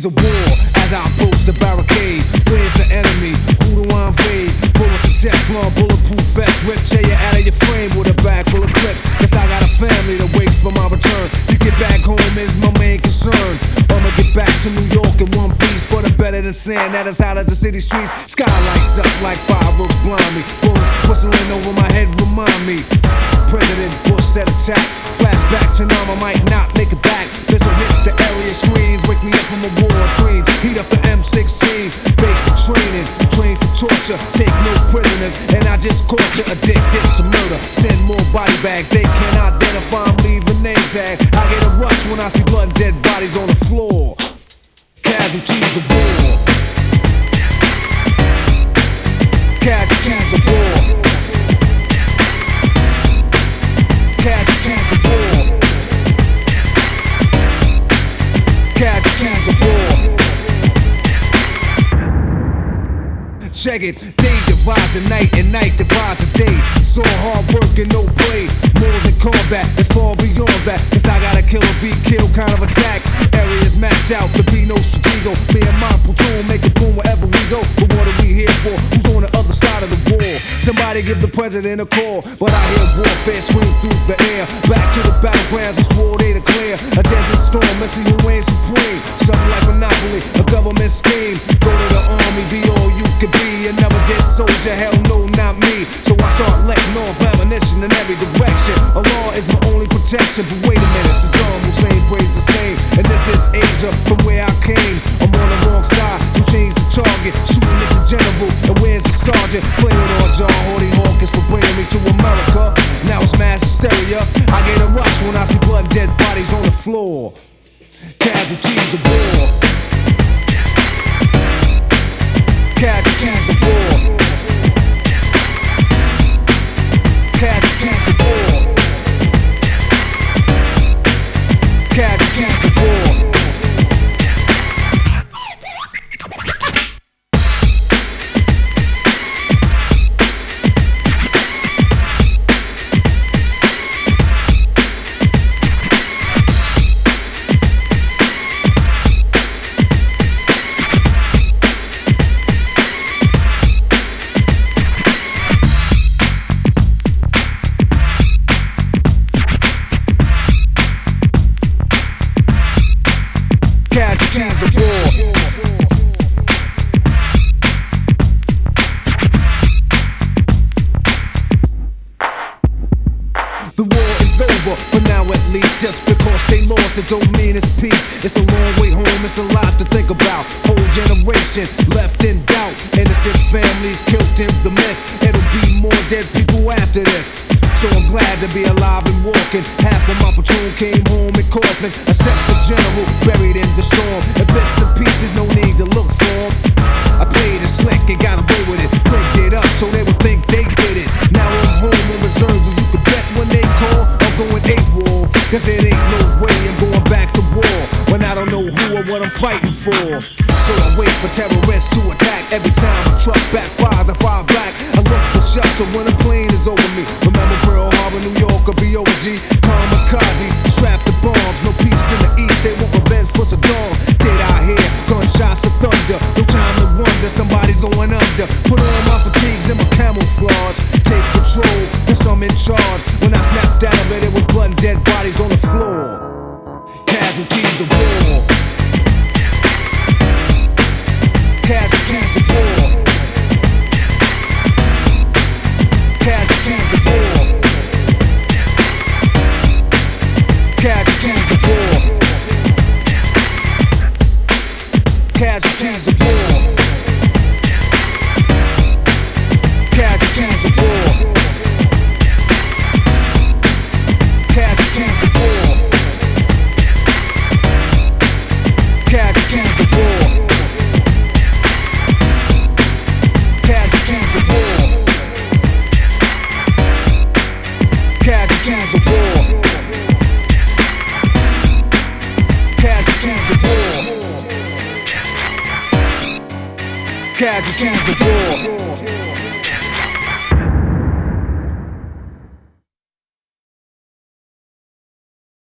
of war as I approach the barricade. Where's the enemy? Who do I invade? Bullets of Teflon, bulletproof vest. Rip tear you out of your frame with a bag full of clips. Cause I got a family that waits for my return. To get back home is my main concern. I'ma get back to New York in one piece, but I'm better than sand that is out of the city streets. Sky lights up like fireworks blind me. Bullets whistling over my head remind me. President Bush said attack. Flashback to now, I might not make it back. Missile hits the area screens, wake me up from a war dream. Heat up the M16, basic training, train for torture, take no prisoners, and I just caught you addicted to murder. Send more body bags, they can't identify them, leave a name tag. I get a rush when I see blood and dead bodies on the floor. Casualties of war. Casualties of war. Casualties of war. Casualties of war. Check it, day divides the night and night divides the day. So hard work and no play, more than combat, it's far beyond that. Cause I gotta kill or be killed kind of attack. Areas mapped out, to be no stratego. Me and my platoon make a boom wherever we go. But what are we here for? Who's on the other side of the wall? Somebody give the president a call. But I hear warfare scream through the air. Back to the battlegrounds, it's war they declare. A desert storm, let's see who reigns supreme. Something like Monopoly, a government scheme. Go to the army, be all you could be. A never dead soldier, hell no, not me. So I start letting off ammunition in every direction. Allah is my only protection. But wait a minute, Saddam Hussein prays the same. And this is Asia, from where I came. I'm on the wrong side, so change the target. Shooting at the general, and where's the sergeant? Playing on John Hardy Hawkins for bringing me to America. Now it's mass hysteria. I get a rush when I see blood and dead bodies on the floor. Casualties of war. Casualties of war. Casualties of war. Casualties of war. Casualties of war. The war is over, for now at least. Just because they lost, it don't mean it's peace. It's a long way home, it's a lot to think about. Whole generation left in doubt. Innocent families killed in the mist. It'll be more dead people after this. So I'm glad to be alive and walking. Half of my platoon came home in coffins, except the general buried in the storm. In bits and pieces, no need to look for him. I played it slick and got away with it. Cranked it up so they would think they did it. Now I'm home on reserves, and you can bet when they call, I'm going AWOL. Cause it ain't no way I'm going back to war when I don't know who or what I'm fighting for. So I wait for terrorists to attack. Every time a truck backfires, I fire back. I look for shelter when a plane is over me. Remember Pearl Harbor, New York, or BOG? Kamikaze, strapped to bombs. No peace in the east, they want revenge for Saddam. Did I hear gunshots of thunder? No time to wonder, somebody's going under. Put on my fatigues and my camouflage. Take control, cause I'm in charge. When I snapped out of it, it was blood and dead bodies on the floor. Casualties of war. Casualties of war. Casualties of war. Casualties of war. Casualties of war. Casualties of war. Casualties of war. Casualties of war. Casualties of war. Casualties of war. Casualties of war. Casualties of war.